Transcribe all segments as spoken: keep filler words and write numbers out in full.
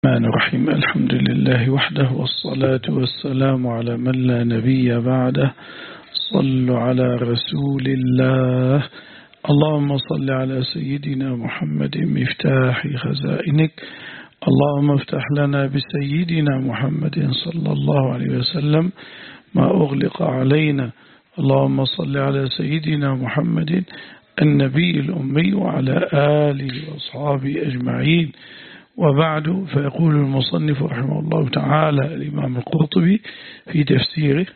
الرحمن الرحيم. الحمد لله وحده والصلاة والسلام على من لا نبي بعده. صلوا على رسول الله. اللهم صل على سيدنا محمد مفتاح خزائنك. اللهم افتح لنا بسيدنا محمد صلى الله عليه وسلم ما أغلق علينا. اللهم صل على سيدنا محمد النبي الأمي وعلى آله وأصحابه أجمعين. وبعد، فيقول المصنف رحمه الله تعالى الإمام القرطبي في تفسيره: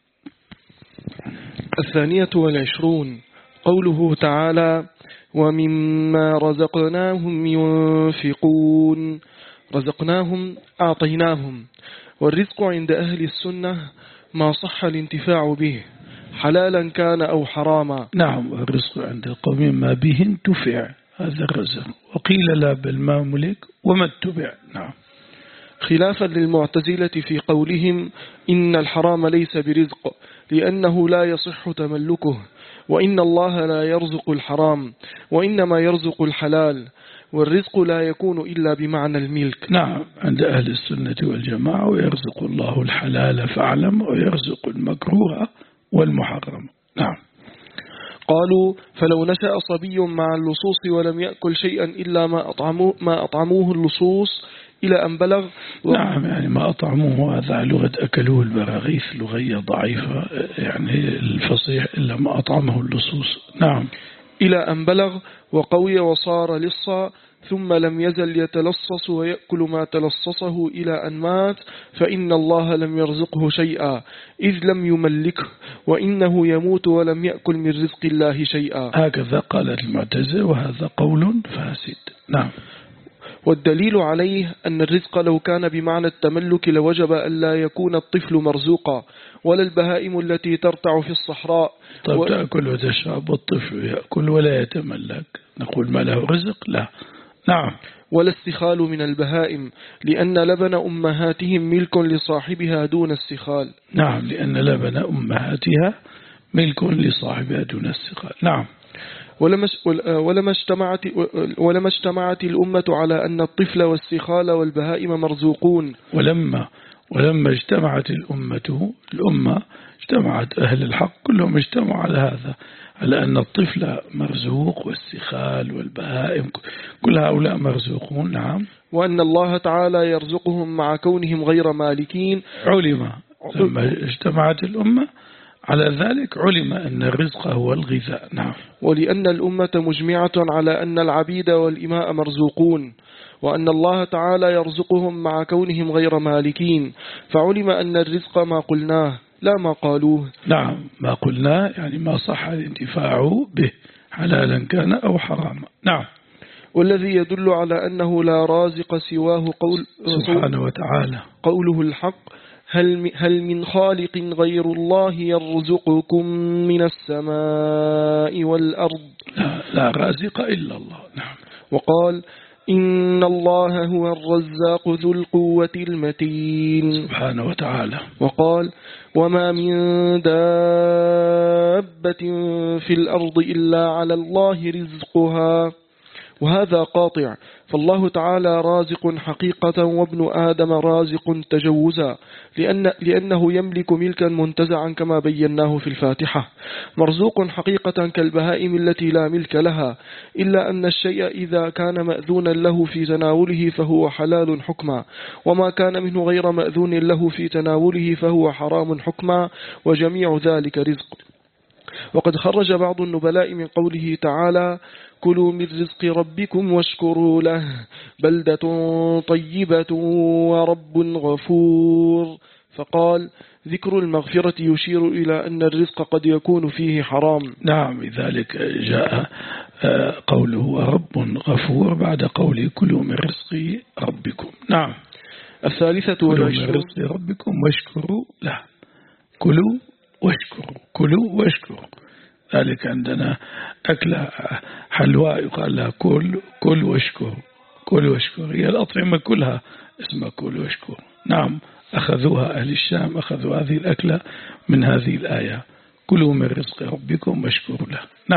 الثانية والعشرون قوله تعالى: ومما رزقناهم ينفقون. رزقناهم أعطيناهم. والرزق عند أهل السنة ما صح الانتفاع به حلالا كان أو حراما. نعم، الرزق عند القوم ما به انتفع، هذا الرزق. وقيل لا بل ما ملك وما اتبع. نعم. خلافا للمعتزلة في قولهم إن الحرام ليس برزق لأنه لا يصح تملكه، وإن الله لا يرزق الحرام وإنما يرزق الحلال، والرزق لا يكون إلا بمعنى الملك. نعم، عند أهل السنة والجماعة ويرزق الله الحلال فاعلم ويرزق المكروه والمحرم. نعم. قالوا: فلو نشأ صبي مع اللصوص ولم يأكل شيئا إلا ما أطعموه, ما أطعموه اللصوص إلى أن بلغ و... نعم، يعني ما أطعموه هذا لغة أكلوه البراغيث، لغية ضعيفة، يعني الفصيح إلا ما أطعمه اللصوص. نعم. إلى أن بلغ وقوي وصار لصا، ثم لم يزل يتلصص ويأكل ما تلصصه إلى أن مات، فإن الله لم يرزقه شيئا إذ لم يملكه، وإنه يموت ولم يأكل من رزق الله شيئا. هكذا قالت المعتزلة، وهذا قول فاسد. نعم. والدليل عليه أن الرزق لو كان بمعنى التملك لوجب أن لا يكون الطفل مرزوقا ولا البهائم التي ترتع في الصحراء. طيب و... تأكل وتشرب والطفل يأكل ولا يتملك، نقول ما له رزق؟ لا. نعم. ولا السخال من البهائم لأن لبن أمهاتهم ملك لصاحبها دون السخال. نعم، لأن لبن أمهاتها ملك لصاحبها دون السخال. نعم. ولما اجتمعت ولما اجتمعت الأمة على أن الطفل والسخال والبهائم مرزوقون. ولما ولما اجتمعت الأمة الأمة اجتمعت أهل الحق كلهم اجتمعوا على هذا، على أن الطفل مرزوق والسخال والبهائم كل هؤلاء مرزوقون. نعم. وأن الله تعالى يرزقهم مع كونهم غير مالكين. علم لما اجتمعت الأمة على ذلك علم أن الرزق هو الغذاء. نعم. ولأن الأمة مجمعة على أن العبيد والإماء مرزوقون، وأن الله تعالى يرزقهم مع كونهم غير مالكين، فعلم أن الرزق ما قلناه لا ما قالوه. نعم، ما قلناه يعني ما صح الانتفاع به حلالا كان أو حراما. نعم. والذي يدل على أنه لا رازق سواه قول سبحانه وتعالى قوله الحق: هل هل من خالق غير الله يرزقكم من السماء والأرض؟ لا, لا رازق إلا الله. نعم. وقال: إن الله هو الرزاق ذو القوة المتين سبحانه وتعالى. وقال: وما من دابة في الأرض إلا على الله رزقها. وهذا قاطع، فالله تعالى رازق حقيقة وابن آدم رازق تجوزا، لأن لأنه يملك ملكا منتزعا كما بيناه في الفاتحة، مرزوق حقيقة كالبهائم التي لا ملك لها، إلا أن الشيء إذا كان مأذونا له في تناوله فهو حلال حكما، وما كان منه غير مأذون له في تناوله فهو حرام حكما، وجميع ذلك رزق. وقد خرج بعض النبلاء من قوله تعالى: كلوا من رزق ربكم واشكروا له بلدة طيبة ورب غفور، فقال: ذكر المغفرة يشير إلى أن الرزق قد يكون فيه حرام. نعم، لذلك جاء قوله رب غفور بعد قوله كلوا من رزق ربكم. نعم. الثالثة والعشرون: كلوا من رزق ربكم واشكروا له. كلوا واشكروا، كلوا واشكروا. ذلك عندنا أكلة حلوى يقال لها كل كل واشكر، كل واشكر، هي الأطعمة كلها اسمها كل واشكر. نعم، أخذوها أهل الشام، أخذوا هذه الأكلة من هذه الآية: كلوا من رزق ربكم واشكروا له. نعم.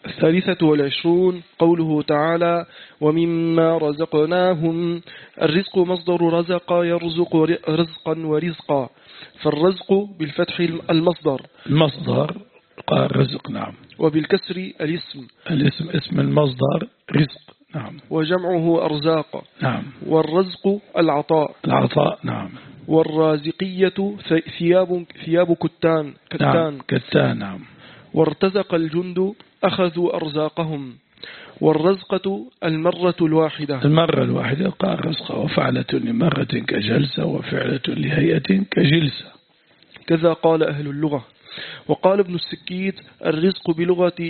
الثالثة والعشرون قوله تعالى ومما رزقناهم. الرزق مصدر رزق يرزق رزقا ورزقا، فالرزق بالفتح المصدر المصدر قال رزق نعم، وبالكسر الاسم الاسم اسم المصدر رزق نعم، وجمعه أرزاق نعم، والرزق العطاء العطاء نعم، والرازقية ثياب ثياب كتان كتان نعم كتان نعم، وارتزق الجند أخذوا أرزاقهم. والرزقة المرة الواحدة، المرة الواحدة قال رزقة، وفعلة لمرة كجلسة، وفعلة لهيئة كجلسة، كذا قال أهل اللغة. وقال ابن السكيت الرزق بلغة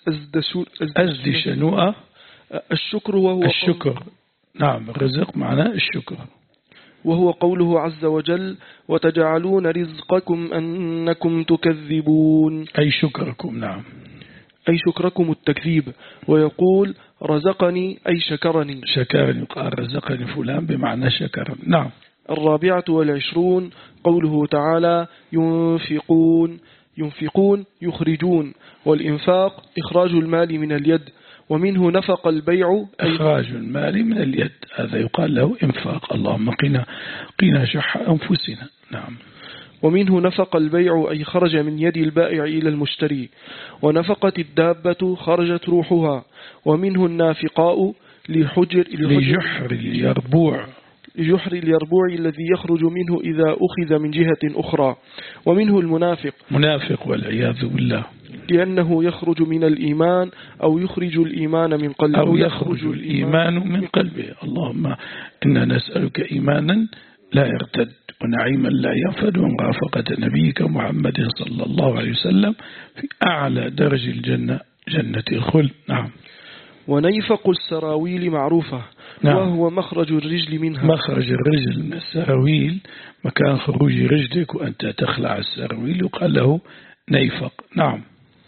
أزدشنوء الشكر، وهو الشكر نعم، الرزق معناه الشكر، وهو قوله عز وجل وتجعلون رزقكم أنكم تكذبون، أي شكركم نعم، أي شكركم التكذيب. ويقول رزقني أي شكرني، شكرني قال رزقني فلان بمعنى شكرني نعم. الرابعة والعشرون قوله تعالى ينفقون ينفقون يخرجون، والإنفاق إخراج المال من اليد، ومنه نفق البيع إخراج المال من اليد، هذا يقال له إنفاق. اللهم قنا قنا شح أنفسنا نعم. ومنه نفق البيع أي خرج من يد البائع إلى المشتري، ونفقت الدابة خرجت روحها. ومنه النافقاء لحجر لجحر اليربوع لجحر اليربوع الذي يخرج منه إذا أخذ من جهة أخرى. ومنه المنافق منافق والعياذ بالله، لأنه يخرج من الإيمان أو يخرج الإيمان من قلبه، أو يخرج الإيمان من قلبه. اللهم إنا نسألك إيمانا لا يرتد، ونعيما لا ينفد، ومرافقة نبيك محمد صلى الله عليه وسلم في أعلى درج الجنة، جنة الخلد نعم. ونيفق السراويل معروفة نعم. وهو مخرج الرجل منها، مخرج الرجل من السراويل، مكان خروج رجلك وأنت تخلع السراويل يقال له نيفق نعم.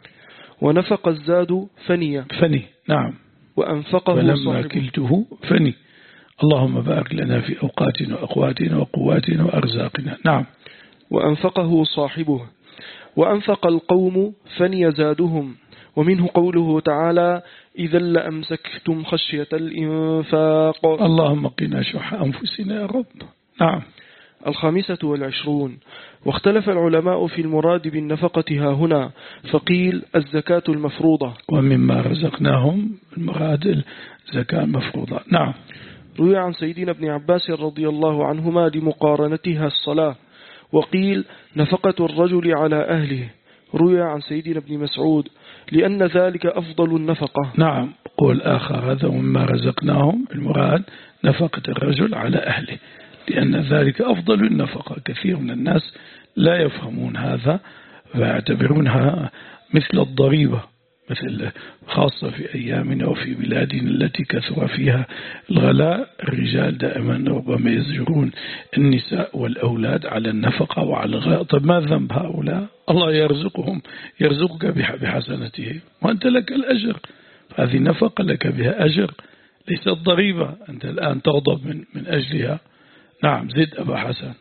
ونفق الزاد فني فني نعم، وأنفقه فلما كلته فني. اللهم بارك لنا في أوقاتنا وأقواتنا وقواتنا وأرزاقنا نعم. وأنفقه صاحبه. وأنفق القوم فني زادهم. ومنه قوله تعالى إذا لأمسكتم خشية الإنفاق. اللهم قنا شح أنفسنا يا رب نعم. الخامسة والعشرون واختلف العلماء في المراد بالنفقة ها هنا، فقيل الزكاة المفروضة، ومما رزقناهم المراد الزكاة المفروضة نعم. روي عن سيدنا ابن عباس رضي الله عنهما لمقارنتها الصلاة. وقيل نفقة الرجل على أهله. روي عن سيدنا ابن مسعود لأن ذلك أفضل النفقة نعم. قول آخر هذا ومما رزقناهم المراد نفقة الرجل على أهله، لأن ذلك أفضل النفقة. كثير من الناس لا يفهمون هذا ويعتبرونها مثل الضريبة، مثل خاصة في أيامنا وفي بلادنا التي كثر فيها الغلاء. الرجال دائما ربما يزجرون النساء والأولاد على النفقة وعلى الغلاء. طيب ما ذنب هؤلاء؟ الله يرزقهم، يرزقك بحسنته وأنت لك الأجر، هذه نفقة لك بها أجر ليست ضريبة أنت الآن تغضب من, من أجلها نعم. زد أبا حسن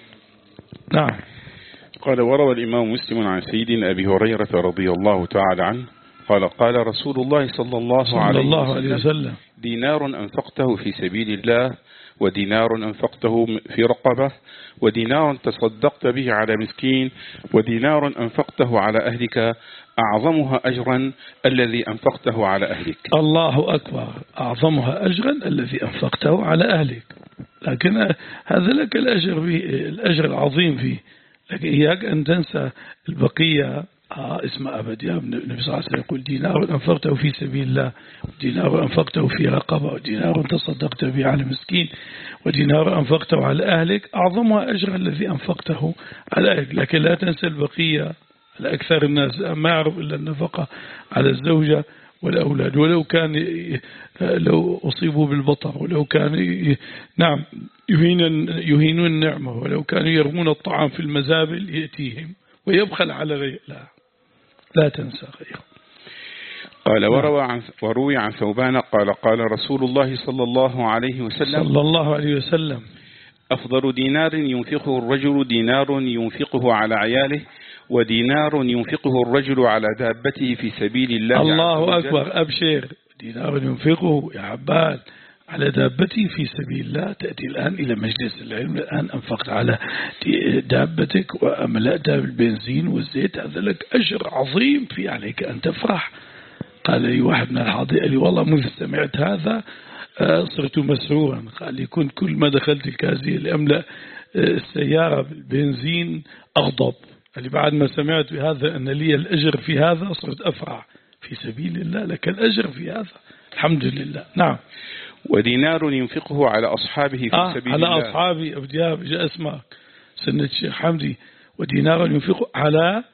نعم. قال وروى الإمام مسلم عن سيدنا أبي هريرة رضي الله تعالى عنه قال قال رسول الله صلى الله, صلى عليه, الله عليه وسلم دينار أنفقته في سبيل الله، ودينار أنفقته في رقبة، ودينار تصدقت به على مسكين، ودينار أنفقته على أهلك، أعظمها أجرا الذي أنفقته على أهلك. الله أكبر، أعظمها أجرا الذي أنفقته على أهلك. لكن هذا لك الأجر فيه، الأجر العظيم فيه، لكن إياك أن تنسى البقية. آه اسم أبد. يا النبي صلى الله عليه وسلم يقول دينار أنفقته في سبيل الله، ودينار أنفقته في رقبة، ودينار تصدقت به على مسكين، ودينار أنفقته على أهلك، أعظمها أجر الذي أنفقته على أهلك. لكن لا تنسى البقية. الأكثر الناس ما يعرف إلا النفقة على الزوجة والأولاد، ولو كان لو أصيبوا بالبطر، ولو كان نعم يهينون النعمة، ولو كانوا يرمون الطعام في المزابل يأتيهم ويبخل على غير. لا لا تنسى غيره. قال وروى عن وروي عن ثوبان قال قال رسول الله صلى الله عليه وسلم صلى الله عليه وسلم أفضل دينار ينفقه الرجل دينار ينفقه على عياله، ودينار ينفقه الرجل على دابته في سبيل الله. الله أكبر. أبشر. دينار ينفقه يا عباد على دابتي في سبيل الله. تأتي الآن إلى مجلس العلم، الآن أنفقت على دابتك وأملأتها بالبنزين والزيت، هذا لك أجر عظيم، في عليك أن تفرح. قال لي واحد من الحاضرين قال لي والله منذ سمعت هذا صرت مسرورا. قال لي كنت كل ما دخلت الكازية لأملأ السيارة بالبنزين أغضب. قال لي بعد ما سمعت بهذا أن لي الأجر في هذا صرت أفرح. في سبيل الله لك الأجر في هذا، الحمد لله. نعم. ودينار ينفقه على أصحابه في آه سبيل على الله. على أصحابي أبو دياب جاء اسمك سنة الشيخ حمدي. ودينار ينفقه على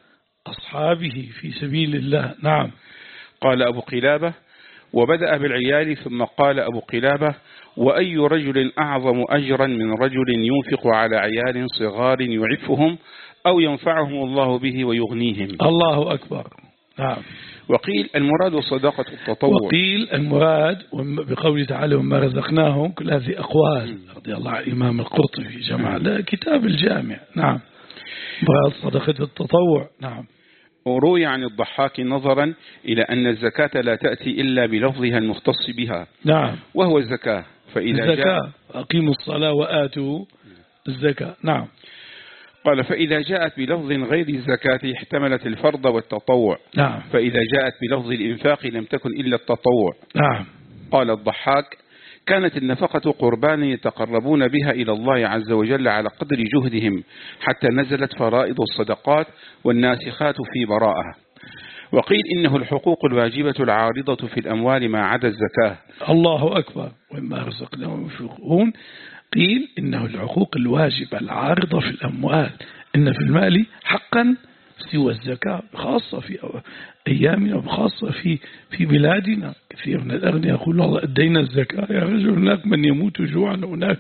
أصحابه في سبيل الله. نعم. قال أبو قلابة: وبدأ بالعيال ثم قال أبو قلابة: وأي رجل أعظم أجرا من رجل ينفق على عيال صغار يعفهم أو ينفعهم الله به ويغنيهم. الله أكبر. نعم. وقيل المراد صدقة التطوع. وقيل المراد بقوله تعالى وما رزقناهم، كل هذه أقوال رضي الله عن الإمام القرطبي جمع له كتاب الجامع. نعم. مراد صدقة التطوع. نعم. وروي عن الضحاك نظرا إلى أن الزكاة لا تأتي إلا بلفظها المختص بها. نعم. وهو الزكاة. فإذا الزكاة جاء أقيموا الصلاة وآتوا الزكاة. نعم. قال: فإذا جاءت بلفظ غير الزكاة احتملت الفرض والتطوع. نعم. فإذا جاءت بلفظ الإنفاق لم تكن إلا التطوع. نعم. قال الضحاك: كانت النفقة قربان يتقربون بها إلى الله عز وجل على قدر جهدهم، حتى نزلت فرائض الصدقات والناسخات في براءة. وقيل إنه الحقوق الواجبة العارضة في الأموال ما عدا الزكاة. الله أكبر. وما رزقناهم ينفقون. قيل إنه الحقوق الواجبة العارضة في الأموال، إن في المال حقا سوى الزكاة، خاصة في أيامنا وخاصة في في بلادنا. كثير من الأغنياء يقول الله أدينا الزكاة يا رجل، هناك من يموت جوعا، وهناك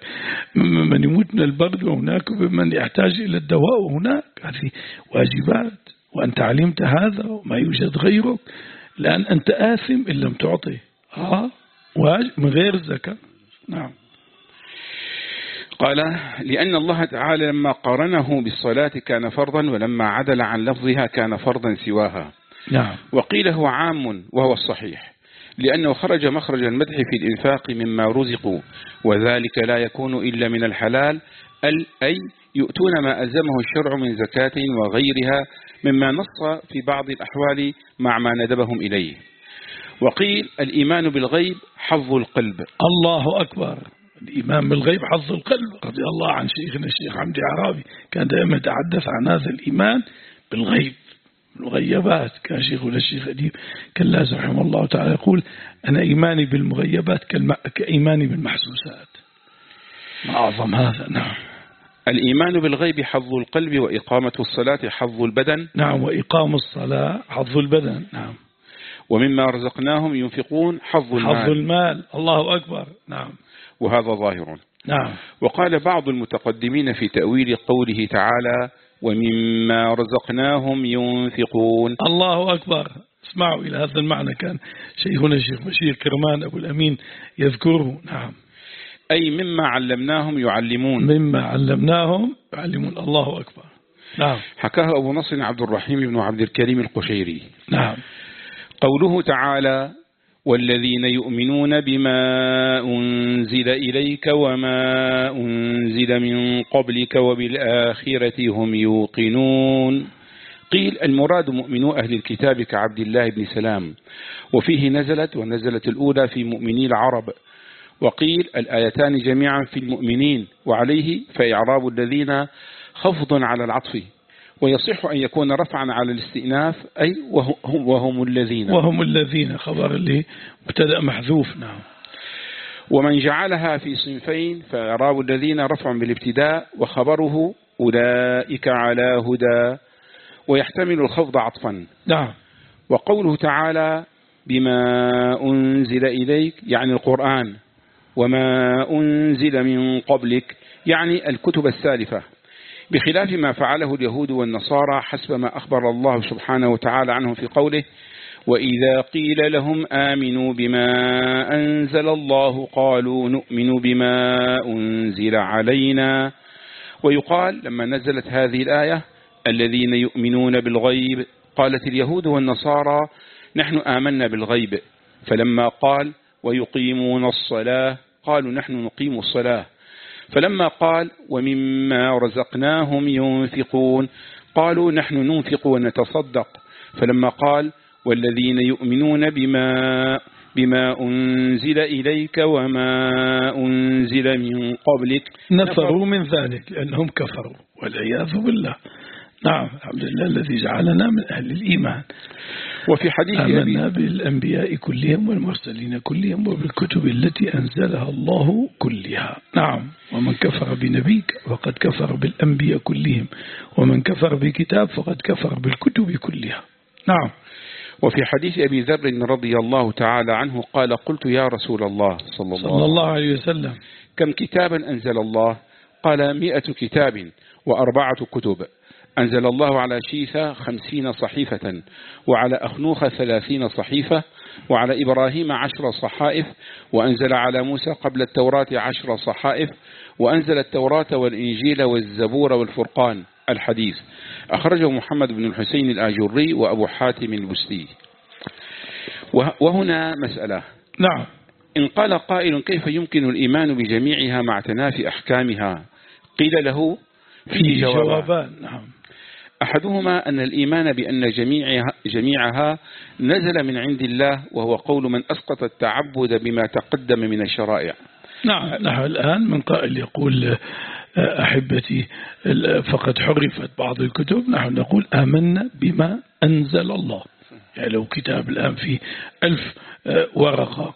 من يموت من البرد، وهناك من يحتاج إلى الدواء، وهناك هذه واجبات، وأنت علمت هذا وما يوجد غيرك، لأن أنت آثم إن لم تعطي آه واجب من غير الزكاة. نعم. قال: لأن الله تعالى لما قارنه بالصلاة كان فرضا، ولما عدل عن لفظها كان فرضا سواها. نعم. وقيل هو عام وهو الصحيح، لأنه خرج مخرج المدح في الإنفاق مما رزقوا، وذلك لا يكون إلا من الحلال، أي يؤتون ما ألزمه الشرع من زكاة وغيرها مما نص في بعض الأحوال مع ما ندبهم إليه. وقيل الإيمان بالغيب حظ القلب. الله أكبر. الإيمان بالغيب حظ القلب. رضي الله عن شيخنا الشيخ حمدي عرابي، كان دائما يتحدث عن هذا الإيمان بالغيب، المغيبات. كان شيخنا الشيخ أديب كلاس رحمه الله تعالى يقول: أنا إيماني بالمغيبات كإيماني بالمحسوسات. ما أعظم هذا. نعم. الإيمان بالغيب حظ القلب، وإقامة الصلاة حظ البدن. نعم. وإقام الصلاة حظ البدن. نعم. ومما رزقناهم ينفقون حظ المال. حظ المال. الله أكبر. نعم. وهذا ظاهر. نعم. وقال بعض المتقدمين في تأويل قوله تعالى: ومما رزقناهم ينفقون. الله أكبر. اسمعوا إلى هذا المعنى، كان شيخنا الشيخ بشير كرمان أبو الأمين يذكره. نعم. أي مما علمناهم يعلمون. مما علمناهم يعلمون. الله أكبر. نعم. حكاه أبو نصر عبد الرحيم بن عبد الكريم القشيري. نعم. قوله تعالى: والذين يؤمنون بما أنزل إليك وما أنزل من قبلك وبالآخرة هم يوقنون. قيل المراد مؤمنو أهل الكتاب كعبد الله بن سلام، وفيه نزلت، ونزلت الأولى في مؤمني العرب. وقيل الآيتان جميعا في المؤمنين، وعليه فإعراب الذين خفض على العطف، ويصح أن يكون رفعا على الاستئناف، أي وهم الذين. وهم الذين خبر اللي مبتدأ محذوف. نعم. ومن جعلها في صنفين فإعراب الذين رفع بالابتداء، وخبره أولئك على هدى، ويحتمل الخفض عطفا. نعم. وقوله تعالى: بما أنزل إليك يعني القرآن، وما أنزل من قبلك يعني الكتب السالفة، بخلاف ما فعله اليهود والنصارى حسب ما أخبر الله سبحانه وتعالى عنهم في قوله: وإذا قيل لهم آمنوا بما أنزل الله قالوا نؤمن بما أنزل علينا. ويقال لما نزلت هذه الآية: الذين يؤمنون بالغيب. قالت اليهود والنصارى نحن آمنا بالغيب. فلما قال ويقيمون الصلاة قالوا نحن نقيم الصلاة. فلما قال ومما رزقناهم ينفقون قالوا نحن ننفق ونتصدق. فلما قال والذين يؤمنون بما بما أنزل إليك وما أنزل من قبلك نفروا من ذلك لأنهم كفروا والعياذ بالله. نعم الحمد لله الذي جعلنا من أهل الإيمان. وفي حديث آمنا بالأنبياء كلهم والمرسلين كلهم وبالكتب التي أنزلها الله كلها. نعم ومن كفر بنبيك فقد كفر بالأنبياء كلهم ومن كفر بكتاب فقد كفر بالكتب كلها. نعم. وفي حديث أبي ذر رضي الله تعالى عنه قال قلت يا رسول الله صلى الله, صلى الله عليه وسلم كم كتابا أنزل الله؟ قال مئة كتاب وأربعة كتب. أنزل الله على شيثة خمسين صحيفة وعلى أخنوخ ثلاثين صحيفة وعلى إبراهيم عشر صحائف وأنزل على موسى قبل التوراة عشر صحائف وأنزل التوراة والإنجيل والزبور والفرقان. الحديث أخرجه محمد بن الحسين الآجري وأبو حاتم البستي. وهنا مسألة. نعم. إن قال قائل كيف يمكن الإيمان بجميعها مع تنافي أحكامها؟ قيل له في جوابان. نعم. أحدهما أن الإيمان بأن جميعها, جميعها نزل من عند الله وهو قول من أسقط التعبد بما تقدم من الشرائع. نعم. نحن الآن من قائل يقول أحبتي فقد حرفت بعض الكتب، نحن نقول آمنا بما أنزل الله. يعني لو كتاب الآن فيه ألف ورقة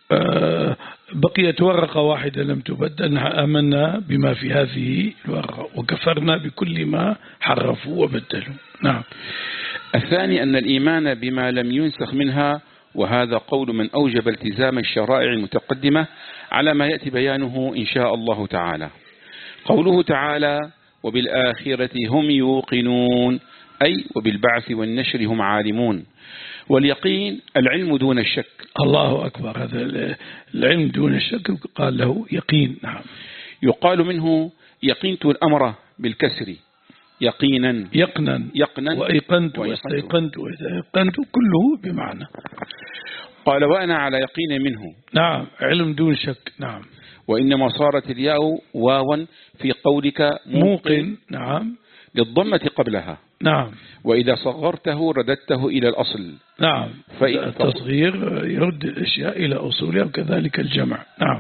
بقيت ورقة واحدة لم تبدل، نحن آمنا بما في هذه الورقة وكفرنا بكل ما حرفوا وبدلوا. نعم. الثاني أن الإيمان بما لم ينسخ منها، وهذا قول من أوجب التزام الشرائع المتقدمة على ما يأتي بيانه إن شاء الله تعالى. قوله تعالى وبالآخرة هم يوقنون، أي وبالبعث والنشر هم عالمون. واليقين العلم دون الشك. الله أكبر، هذا العلم دون الشك قال له يقين. نعم. يقال منه يقينت الأمر بالكسر يقينا يقنا يقنا وأيقنت واستيقنت واستيقنت كله بمعنى. قال وأنا على يقين منه. نعم، علم دون شك. نعم. وإنما صارت الياء واوا في قولك موقن. نعم. للضمة قبلها. نعم. وإذا صغرته رددته إلى الأصل. نعم. التصغير يرد الأشياء إلى أصولها وكذلك الجمع. نعم.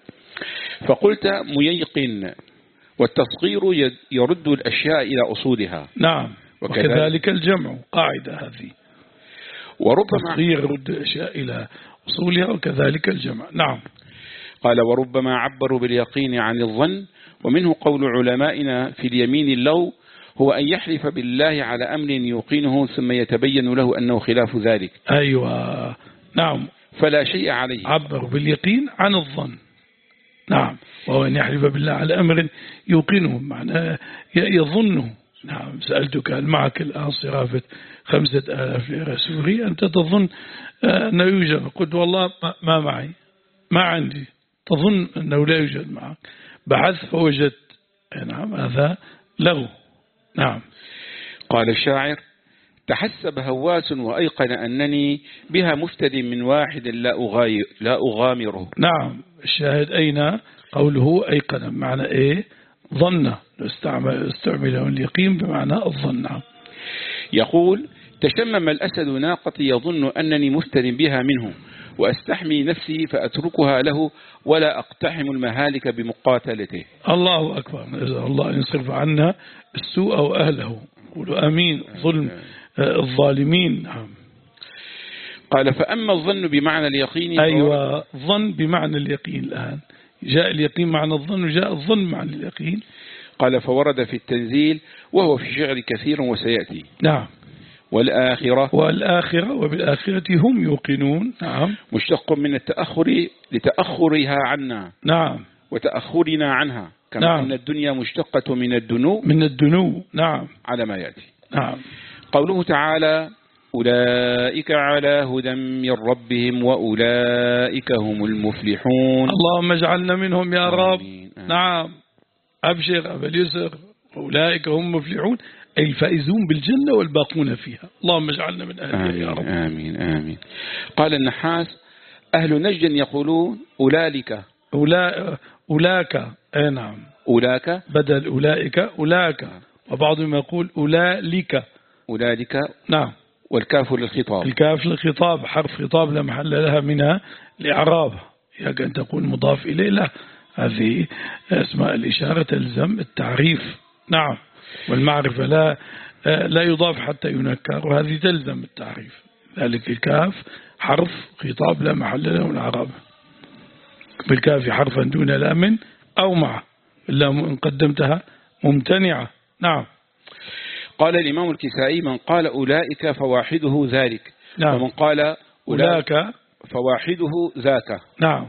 فقلت ميقن، والتصغير يرد الأشياء إلى أصولها. نعم. وكذلك, وكذلك الجمع قاعدة هذه. وربما التصغير يرد الأشياء إلى أصولها وكذلك الجمع. نعم. قال وربما عبروا باليقين عن الظن، ومنه قول علمائنا في اليمين اللو هو أن يحلف بالله على أمر يوقنه ثم يتبين له أنه خلاف ذلك. أيوة. نعم. فلا شيء عليه. عبروا باليقين عن الظن. نعم. وهو أن يحلف بالله على أمر يوقنه، معناه يظنه. نعم. سألتك هل معك الآن صرافة خمسة آلاف ليرة سوري أنت تظن أنه يوجد؟ قلت والله ما معي، ما عندي. تظن أنه لا يوجد معك، بحث فوجدت. نعم. هذا لغو. نعم. قال الشاعر تحسب هواس وأيقن أنني بها مفتدي من واحد لا أغاير لا أغامره. نعم. الشاهد أين قوله أيقن معنى إيه؟ ظن. استعمل استعمله اليقين بمعنى الظن. يقول تشمم الأسد ناقتي يظن أنني مفتد بها منه وأستحمي نفسي فأتركها له ولا أقتحم المهالك بمقاتلته. الله أكبر. الله ينصرف عنا السوء وأهله. قولوا أمين. ظلم الظالمين. نعم. قال فأما الظن بمعنى اليقين. أيوة. ظن بمعنى اليقين. الآن جاء اليقين معنى الظن وجاء الظن معنى اليقين. قال فورد في التنزيل وهو في شعر كثير وسيأتي. نعم. والآخرة والآخرة وبالآخرة هم يوقنون. نعم. مشتق من التأخر لتأخرها عنا. نعم. وتأخرنا عنها، كما نعم. أن الدنيا مشتقة من الدنو من الدنو. نعم. على ما يأتي. نعم. قوله تعالى أولئك على هدى من ربهم وأولئك هم المفلحون. اللهم اجعلنا منهم يا رب. آمين. آمين. نعم. أبشر أبا اليسر. أولئك هم مفلحون، أي الفائزون بالجنة والباقون فيها. اللهم اجعلنا من أهلها يا رب. آمين آمين. قال النحاس أهل نجد يقولون أولئك أولا أولاك أي نعم أولاك بدل أولئك أولاك، وبعضهم يقول أولئك أولئك نعم. والكاف للخطاب، الكاف للخطاب حرف خطاب لا محل لها منها لإعراب، يجب أن تكون مضاف إليه له. هذه اسماء الإشارة تلزم التعريف نعم، والمعرفة لا لا يضاف حتى ينكر، وهذه تلزم التعريف. ذلك الكاف حرف خطاب لا محل له من الإعراب، بالكاف حرفا دون لام أو مع، اللام إن قدمتها ممتنعة نعم. قال الإمام الكسائي من قال أولئك فواحده ذلك، نعم. ومن قال أولاك فواحده ذاك نعم.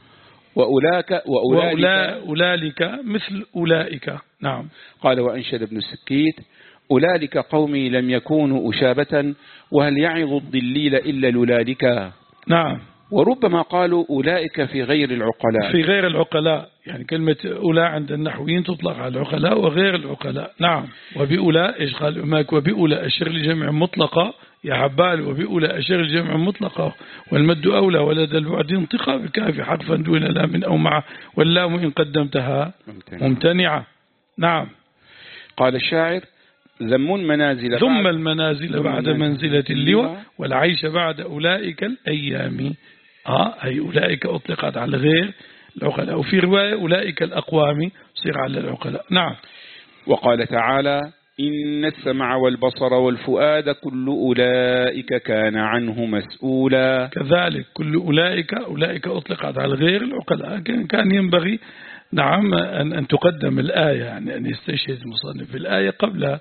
وأولاك وأولئك وأولئك مثل أولئك نعم. قال وأنشد ابن السكيت أولئك قومي لم يكونوا أشابة وهل يعظ الضليل إلا لولادك نعم. وربما قالوا أولئك في غير العقلاء، في غير العقلاء، يعني كلمة أولى عند النحويين تطلق على العقلاء وغير العقلاء نعم. وبأولى إيش قال أماك وبأولى أشر لجمع مطلقة يا حبال، وبأولى أشر لجمع مطلقة والمد أولى ولدى البعد انطقى بكاف حرفا دون لام أو مع، واللام إن قدمتها ممتنعة نعم. قال الشاعر ذم منازل ثم المنازل بعد منزلة اللواء والعيش بعد أولئك الأيام. آه أي أولئك أطلقت على غير العقلاء، وفي رواية أولئك الأقوام صير على العقلاء نعم. وقال تعالى إن السمع والبصر والفؤاد كل أولئك كان عنه مسؤولا. كذلك كل أولئك أولئك أطلقت على غير العقلاء، كان ينبغي نعم أن أن تقدم الآية، يعني أن يستشهد المصنف الآية قبل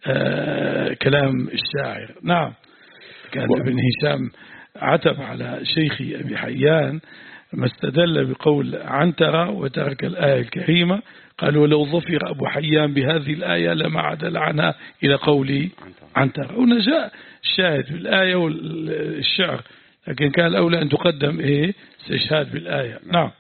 آه كلام الشاعر نعم. كان ابن هشام عتب على شيخي أبي حيان ما استدل بقول عنترة وترك الآية الكريمة، قال ولو ظفر أبو حيان بهذه الآية لما عدل عنها إلى قولي عنترة. هنا جاء الشاهد بالآية والشعر، لكن كان الأولى أن تقدم إيه استشهاد بالآية نعم.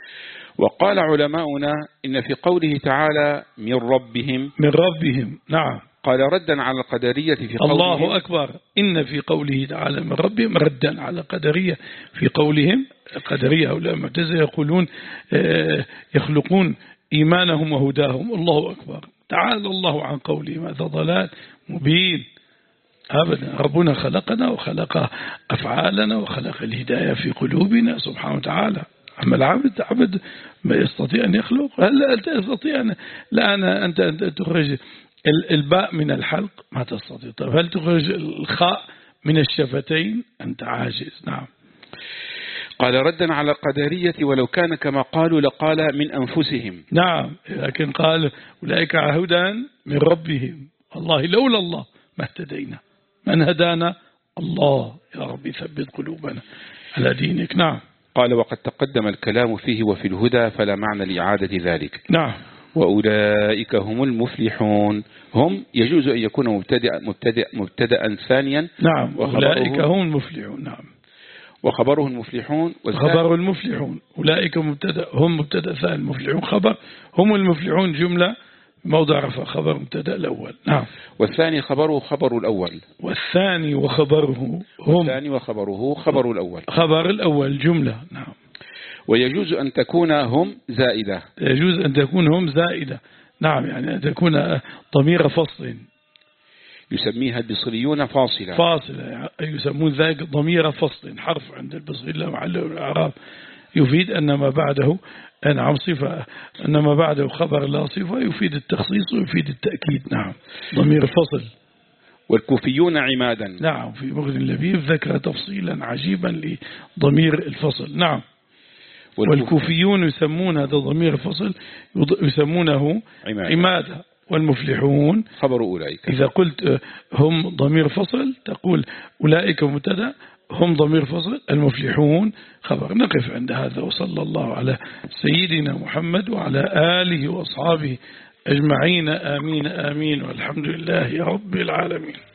وقال علماؤنا إن في قوله تعالى من ربهم من ربهم نعم، قال ردا على القدرية في قولهم الله أكبر، إن في قوله تعالى من ربهم ردا على القدرية في قولهم. القدرية هؤلاء المعتزلة يقولون يخلقون إيمانهم وهداهم، الله أكبر تعالى الله عن قولهم، هذا ضلال مبين أبدا. ربنا خلقنا وخلق أفعالنا وخلق الهداية في قلوبنا سبحانه وتعالى. أما العبد عبد ما يستطيع أن يخلق، هل أنت تستطيع أن لا أنا أنت تخرج الباء من الحلق ما تستطيع، طيب هل تخرج الخاء من الشفتين؟ أنت عاجز نعم. قال ردا على القدرية ولو كان كما قالوا لقال من أنفسهم نعم، لكن قال أولئك هدى من ربهم، والله لولا الله ما اهتدينا، من هدانا الله، يا رب ثبت قلوبنا على دينك نعم. قال وقد تقدم الكلام فيه وفي الهدى فلا معنى لإعادة ذلك نعم. وأولئك هم المفلحون، هم يجوز أن يكون مبتدأ مبتدأ مبتدأ ثانيا نعم، أولئك هم المفلحون نعم. وخبره المفلحون خبر المفلحون، أولئك مبتدأ هم مبتدأ ثاني، المفلحون خبر، هم المفلحون جملة موضع رفع خبر مبتدأ الأول نعم. والثاني خبره خبر الأول، والثاني وخبره هم والثاني وخبره خبر الأول، خبر الأول جملة نعم. ويجوز أن تكون هم زائدة، يجوز أن تكون هم زائدة نعم، يعني أن تكون ضمير فصل يسميها البصريون فاصلة فاصلة يسمون ذلك ضمير فصل، حرف عند البصريين لا محل له من الإعراب، يفيد أن ما بعده نعم صفة، أن ما بعده خبر لا صفة، يفيد التخصيص ويفيد التأكيد نعم، ضمير فصل. والكوفيون عمادا نعم، في مغني اللبيب ذكر تفصيلا عجيبا لضمير الفصل نعم. والكوفيون يسمون هذا ضمير الفصل يسمونه عمادا، والمفلحون خبر أولئك. إذا قلت هم ضمير فصل تقول أولئك مبتدأ، هم ضمير فصل، المفلحون خبر. نقف عند هذا، وصلى الله على سيدنا محمد وعلى آله وأصحابه أجمعين، آمين آمين، والحمد لله رب العالمين.